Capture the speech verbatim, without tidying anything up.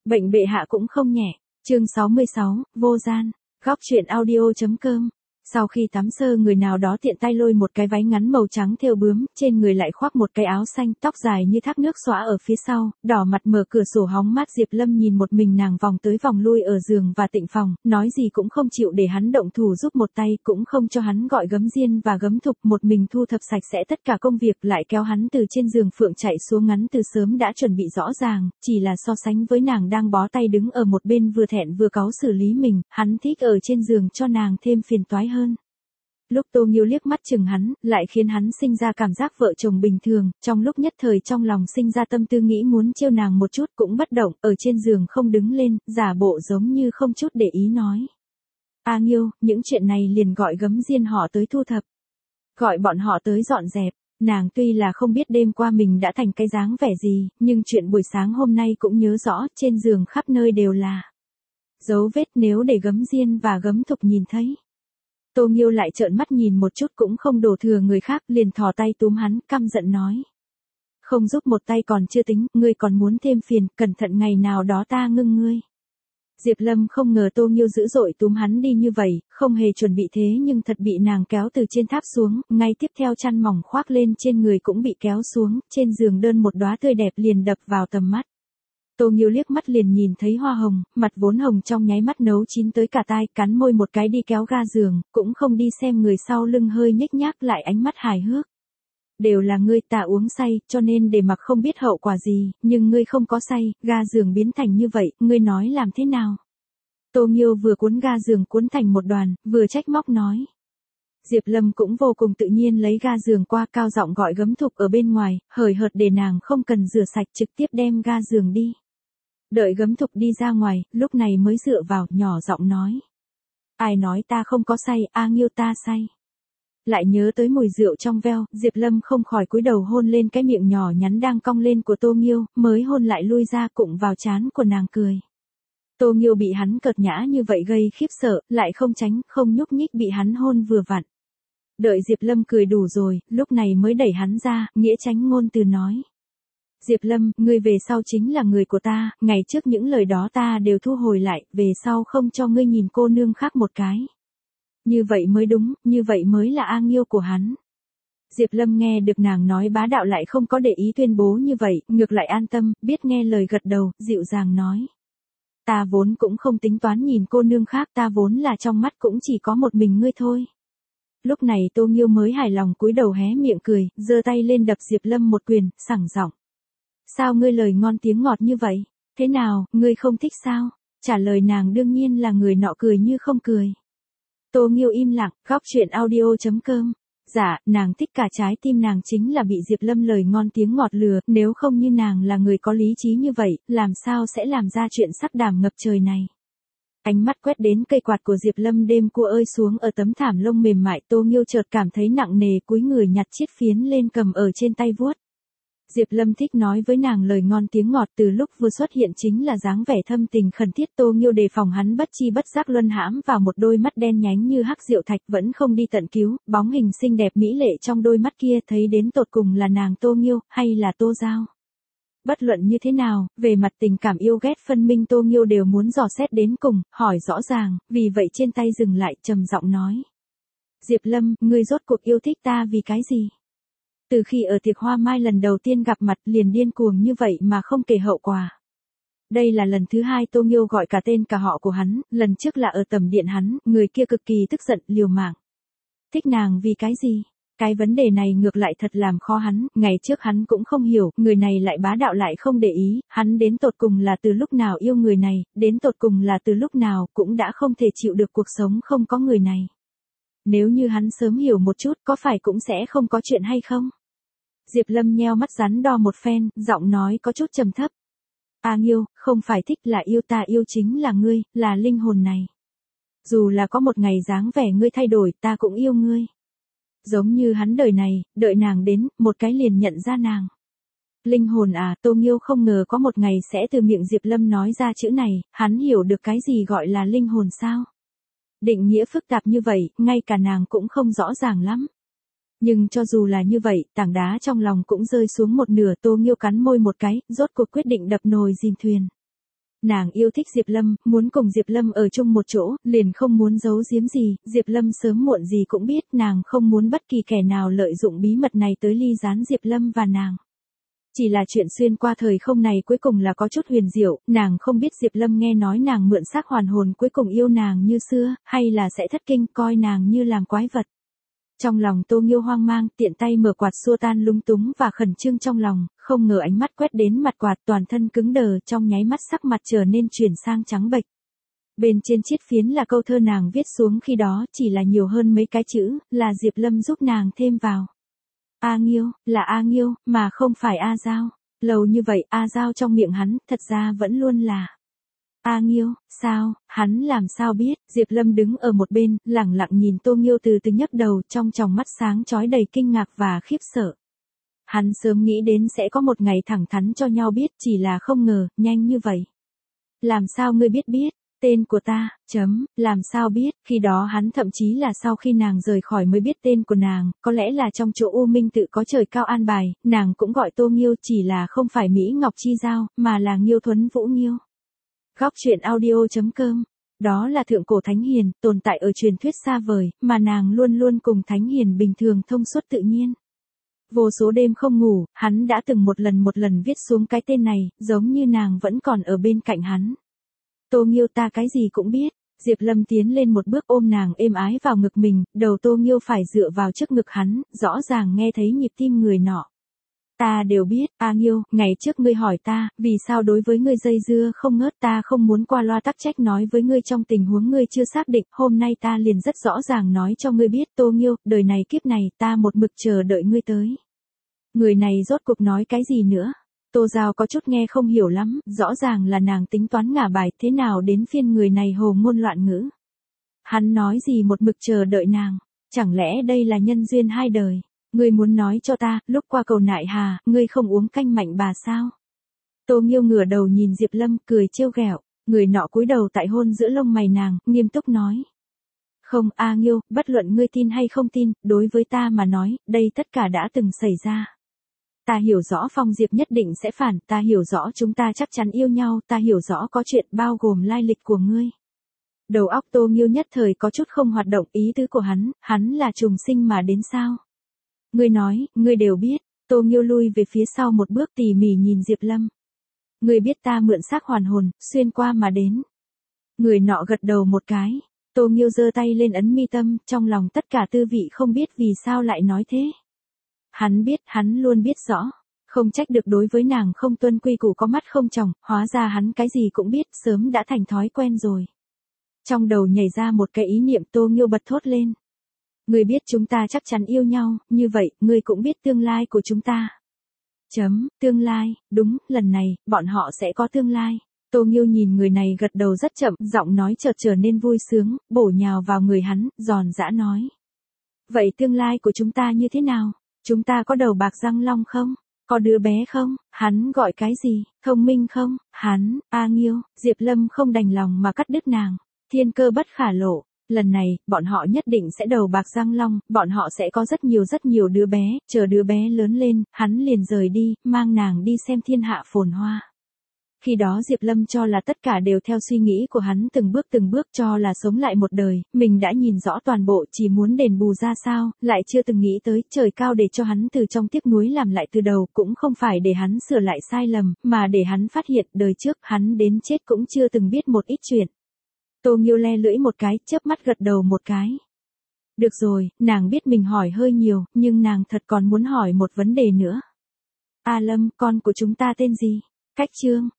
Bệnh bệ hạ cũng không nhẹ. Chương sáu mươi sáu, vô gian. Góc truyện audio.com. Sau khi tắm sơ, người nào đó tiện tay lôi một cái váy ngắn màu trắng thêu bướm, trên người lại khoác một cái áo xanh, tóc dài như thác nước xõa ở phía sau, đỏ mặt mở cửa sổ hóng mát. Diệp Lâm nhìn một mình nàng vòng tới vòng lui ở giường và tịnh phòng, nói gì cũng không chịu để hắn động thủ giúp một tay, cũng không cho hắn gọi gấm diên và gấm thục, một mình thu thập sạch sẽ tất cả công việc, lại kéo hắn từ trên giường phượng chạy xuống. Ngắn từ sớm đã chuẩn bị rõ ràng, chỉ là so sánh với nàng đang bó tay đứng ở một bên vừa thẹn vừa cáu xử lý mình, hắn thích ở trên giường cho nàng thêm phiền toái hơn. Lúc Tô Nghiêu liếc mắt chừng hắn, lại khiến hắn sinh ra cảm giác vợ chồng bình thường, trong lúc nhất thời trong lòng sinh ra tâm tư nghĩ muốn trêu nàng một chút, cũng bất động, ở trên giường không đứng lên, giả bộ giống như không chút để ý nói. A Nghiêu, những chuyện này liền gọi gấm diên họ tới thu thập. Gọi bọn họ tới dọn dẹp. Nàng tuy là không biết đêm qua mình đã thành cái dáng vẻ gì, nhưng chuyện buổi sáng hôm nay cũng nhớ rõ, trên giường khắp nơi đều là dấu vết, nếu để gấm diên và gấm thục nhìn thấy. Tô Nghiêu lại trợn mắt nhìn một chút cũng không đổ thừa người khác, liền thò tay túm hắn, căm giận nói. Không giúp một tay còn chưa tính, ngươi còn muốn thêm phiền, cẩn thận ngày nào đó ta ngưng ngươi. Diệp Lâm không ngờ Tô Nghiêu dữ dội túm hắn đi như vậy, không hề chuẩn bị thế nhưng thật bị nàng kéo từ trên tháp xuống, ngay tiếp theo chăn mỏng khoác lên trên người cũng bị kéo xuống, trên giường đơn một đóa tươi đẹp liền đập vào tầm mắt. Tô Nghiêu liếc mắt liền nhìn thấy hoa hồng, mặt vốn hồng trong nháy mắt nấu chín tới cả tai, cắn môi một cái đi kéo ga giường, cũng không đi xem người sau lưng hơi nhếch nhác lại ánh mắt hài hước. Đều là ngươi, ta uống say, cho nên để mặc không biết hậu quả gì, nhưng ngươi không có say, ga giường biến thành như vậy, ngươi nói làm thế nào? Tô Nghiêu vừa cuốn ga giường cuốn thành một đoàn, vừa trách móc nói. Diệp Lâm cũng vô cùng tự nhiên lấy ga giường qua, cao giọng gọi gấm thục ở bên ngoài, hời hợt để nàng không cần rửa sạch, trực tiếp đem ga giường đi. Đợi gấm thục đi ra ngoài, lúc này mới dựa vào, nhỏ giọng nói. Ai nói ta không có say, A Nghiêu ta say. Lại nhớ tới mùi rượu trong veo, Diệp Lâm không khỏi cúi đầu hôn lên cái miệng nhỏ nhắn đang cong lên của Tô Nghiêu, mới hôn lại lui ra cụng vào trán của nàng cười. Tô Nghiêu bị hắn cợt nhã như vậy gây khiếp sợ, lại không tránh, không nhúc nhích, bị hắn hôn vừa vặn. Đợi Diệp Lâm cười đủ rồi, lúc này mới đẩy hắn ra, nghĩa tránh ngôn từ nói. Diệp Lâm, ngươi về sau chính là người của ta, ngày trước những lời đó ta đều thu hồi lại, về sau không cho ngươi nhìn cô nương khác một cái. Như vậy mới đúng, như vậy mới là A Nghiêu của hắn. Diệp Lâm nghe được nàng nói bá đạo lại không có để ý tuyên bố như vậy, ngược lại an tâm, biết nghe lời gật đầu, dịu dàng nói. Ta vốn cũng không tính toán nhìn cô nương khác, ta vốn là trong mắt cũng chỉ có một mình ngươi thôi. Lúc này Tô Nghiêu mới hài lòng cúi đầu hé miệng cười, giơ tay lên đập Diệp Lâm một quyền, sảng giọng. Sao ngươi lời ngon tiếng ngọt như vậy? Thế nào, ngươi không thích sao? Trả lời nàng đương nhiên là người nọ cười như không cười. Tô Nghiêu im lặng, góc truyện audio.com. Dạ, nàng thích cả trái tim nàng chính là bị Diệp Lâm lời ngon tiếng ngọt lừa, nếu không như nàng là người có lý trí như vậy, làm sao sẽ làm ra chuyện sắc đảm ngập trời này. Ánh mắt quét đến cây quạt của Diệp Lâm đêm cua ơi xuống ở tấm thảm lông mềm mại, Tô Nghiêu chợt cảm thấy nặng nề, cúi người nhặt chiếc phiến lên cầm ở trên tay vuốt. Diệp Lâm thích nói với nàng lời ngon tiếng ngọt, từ lúc vừa xuất hiện chính là dáng vẻ thâm tình khẩn thiết. Tô Nghiêu đề phòng hắn bất chi bất giác luân hãm vào một đôi mắt đen nhánh như hắc diệu thạch, vẫn không đi tận cứu, bóng hình xinh đẹp mỹ lệ trong đôi mắt kia, thấy đến tột cùng là nàng Tô Nghiêu, hay là Tô Giao. Bất luận như thế nào, về mặt tình cảm yêu ghét phân minh Tô Nghiêu đều muốn dò xét đến cùng, hỏi rõ ràng, vì vậy trên tay dừng lại, trầm giọng nói. Diệp Lâm, ngươi rốt cuộc yêu thích ta vì cái gì? Từ khi ở tiệc hoa mai lần đầu tiên gặp mặt liền điên cuồng như vậy mà không kể hậu quả. Đây là lần thứ hai Tô Nghiêu gọi cả tên cả họ của hắn, lần trước là ở tầm điện hắn, người kia cực kỳ tức giận, liều mạng. Thích nàng vì cái gì? Cái vấn đề này ngược lại thật làm khó hắn, ngày trước hắn cũng không hiểu, người này lại bá đạo lại không để ý, hắn đến tột cùng là từ lúc nào yêu người này, đến tột cùng là từ lúc nào cũng đã không thể chịu được cuộc sống không có người này. Nếu như hắn sớm hiểu một chút có phải cũng sẽ không có chuyện hay không? Diệp Lâm nheo mắt rắn đo một phen, giọng nói có chút trầm thấp. A Nghiêu, không phải thích là yêu, ta yêu chính là ngươi, là linh hồn này. Dù là có một ngày dáng vẻ ngươi thay đổi, ta cũng yêu ngươi. Giống như hắn đời này, đợi nàng đến, một cái liền nhận ra nàng. Linh hồn à, Tô Nghiêu không ngờ có một ngày sẽ từ miệng Diệp Lâm nói ra chữ này, hắn hiểu được cái gì gọi là linh hồn sao? Định nghĩa phức tạp như vậy, ngay cả nàng cũng không rõ ràng lắm. Nhưng cho dù là như vậy, tảng đá trong lòng cũng rơi xuống một nửa. Tô Nghiêu cắn môi một cái, rốt cuộc quyết định đập nồi dìm thuyền. Nàng yêu thích Diệp Lâm, muốn cùng Diệp Lâm ở chung một chỗ, liền không muốn giấu giếm gì, Diệp Lâm sớm muộn gì cũng biết, nàng không muốn bất kỳ kẻ nào lợi dụng bí mật này tới ly gián Diệp Lâm và nàng. Chỉ là chuyện xuyên qua thời không này cuối cùng là có chút huyền diệu, nàng không biết Diệp Lâm nghe nói nàng mượn xác hoàn hồn cuối cùng yêu nàng như xưa, hay là sẽ thất kinh coi nàng như làm quái vật. Trong lòng Tô Nghiêu hoang mang, tiện tay mở quạt xua tan lung túng và khẩn trương trong lòng, không ngờ ánh mắt quét đến mặt quạt toàn thân cứng đờ, trong nháy mắt sắc mặt trở nên chuyển sang trắng bệch. Bên trên chiếc phiến là câu thơ nàng viết xuống khi đó, chỉ là nhiều hơn mấy cái chữ, là Diệp Lâm giúp nàng thêm vào. A Nghiêu, là A Nghiêu, mà không phải A Giao. Lâu như vậy, A Giao trong miệng hắn, thật ra vẫn luôn là A Nghiêu. Sao, hắn làm sao biết? Diệp Lâm đứng ở một bên, lẳng lặng nhìn Tô Nghiêu từ từ nhấc đầu, trong tròng mắt sáng chói đầy kinh ngạc và khiếp sợ. Hắn sớm nghĩ đến sẽ có một ngày thẳng thắn cho nhau biết, chỉ là không ngờ, nhanh như vậy. Làm sao ngươi biết biết? Tên của ta, chấm, làm sao biết, khi đó hắn thậm chí là sau khi nàng rời khỏi mới biết tên của nàng, có lẽ là trong chỗ U Minh tự có trời cao an bài, nàng cũng gọi Tô Nghiêu, chỉ là không phải Mỹ Ngọc Chi Giao, mà là Nghiêu Thuấn Vũ Nghiêu. Góc truyện audio chấm com. Đó là thượng cổ thánh hiền, tồn tại ở truyền thuyết xa vời, mà nàng luôn luôn cùng thánh hiền bình thường thông suốt tự nhiên. Vô số đêm không ngủ, hắn đã từng một lần một lần viết xuống cái tên này, giống như nàng vẫn còn ở bên cạnh hắn. Tô Nghiêu, ta cái gì cũng biết. Diệp Lâm tiến lên một bước ôm nàng êm ái vào ngực mình, đầu Tô Nghiêu phải dựa vào trước ngực hắn, rõ ràng nghe thấy nhịp tim người nọ. Ta đều biết, A Nghiêu, ngày trước ngươi hỏi ta, vì sao đối với ngươi dây dưa không ngớt, ta không muốn qua loa tắc trách nói với ngươi trong tình huống ngươi chưa xác định, hôm nay ta liền rất rõ ràng nói cho ngươi biết, Tô Nghiêu, đời này kiếp này, ta một mực chờ đợi ngươi tới. Người này rốt cuộc nói cái gì nữa? Tô Giao có chút nghe không hiểu lắm, rõ ràng là nàng tính toán ngả bài, thế nào đến phiên người này hồ ngôn loạn ngữ. Hắn nói gì một mực chờ đợi nàng, chẳng lẽ đây là nhân duyên hai đời? Ngươi muốn nói cho ta, lúc qua cầu Nại Hà, ngươi không uống canh mạnh bà sao? Tô Nghiêu ngửa đầu nhìn Diệp Lâm, cười trêu ghẹo, người nọ cúi đầu tại hôn giữa lông mày nàng, nghiêm túc nói. Không, A Nghiêu, bất luận ngươi tin hay không tin, đối với ta mà nói, đây tất cả đã từng xảy ra. Ta hiểu rõ Phong Diệp nhất định sẽ phản, ta hiểu rõ chúng ta chắc chắn yêu nhau, ta hiểu rõ có chuyện bao gồm lai lịch của ngươi. Đầu óc Tô Nghiêu nhất thời có chút không hoạt động, ý tứ của hắn, hắn là trùng sinh mà đến sao? Ngươi nói, ngươi đều biết. Tô Nghiêu lui về phía sau một bước tỉ mỉ nhìn Diệp Lâm. Ngươi biết ta mượn xác hoàn hồn, xuyên qua mà đến. Người nọ gật đầu một cái. Tô Nghiêu giơ tay lên ấn mi tâm, trong lòng tất cả tư vị không biết vì sao lại nói thế. Hắn biết, hắn luôn biết rõ. Không trách được đối với nàng không tuân quy củ có mắt không tròng, hóa ra hắn cái gì cũng biết, sớm đã thành thói quen rồi. Trong đầu nhảy ra một cái ý niệm, Tô Nghiêu bật thốt lên. Ngươi biết chúng ta chắc chắn yêu nhau, như vậy, ngươi cũng biết tương lai của chúng ta. Chấm, tương lai, đúng, lần này, bọn họ sẽ có tương lai. Tô Nghiêu nhìn người này gật đầu rất chậm, giọng nói chợt trở nên vui sướng, bổ nhào vào người hắn, giòn giã nói. Vậy tương lai của chúng ta như thế nào? Chúng ta có đầu bạc răng long không? Có đứa bé không? Hắn gọi cái gì? Thông minh không? Hắn, A Nghiêu, Diệp Lâm không đành lòng mà cắt đứt nàng. Thiên cơ bất khả lộ. Lần này, bọn họ nhất định sẽ đầu bạc răng long, bọn họ sẽ có rất nhiều rất nhiều đứa bé, chờ đứa bé lớn lên, hắn liền rời đi, mang nàng đi xem thiên hạ phồn hoa. Khi đó Diệp Lâm cho là tất cả đều theo suy nghĩ của hắn từng bước từng bước cho là sống lại một đời, mình đã nhìn rõ toàn bộ chỉ muốn đền bù ra sao, lại chưa từng nghĩ tới trời cao để cho hắn từ trong tiếc nuối làm lại từ đầu cũng không phải để hắn sửa lại sai lầm, mà để hắn phát hiện đời trước hắn đến chết cũng chưa từng biết một ít chuyện. Tô Nghiêu le lưỡi một cái, chớp mắt gật đầu một cái. Được rồi, nàng biết mình hỏi hơi nhiều, nhưng nàng thật còn muốn hỏi một vấn đề nữa. A Lâm, con của chúng ta tên gì? Cách Trương,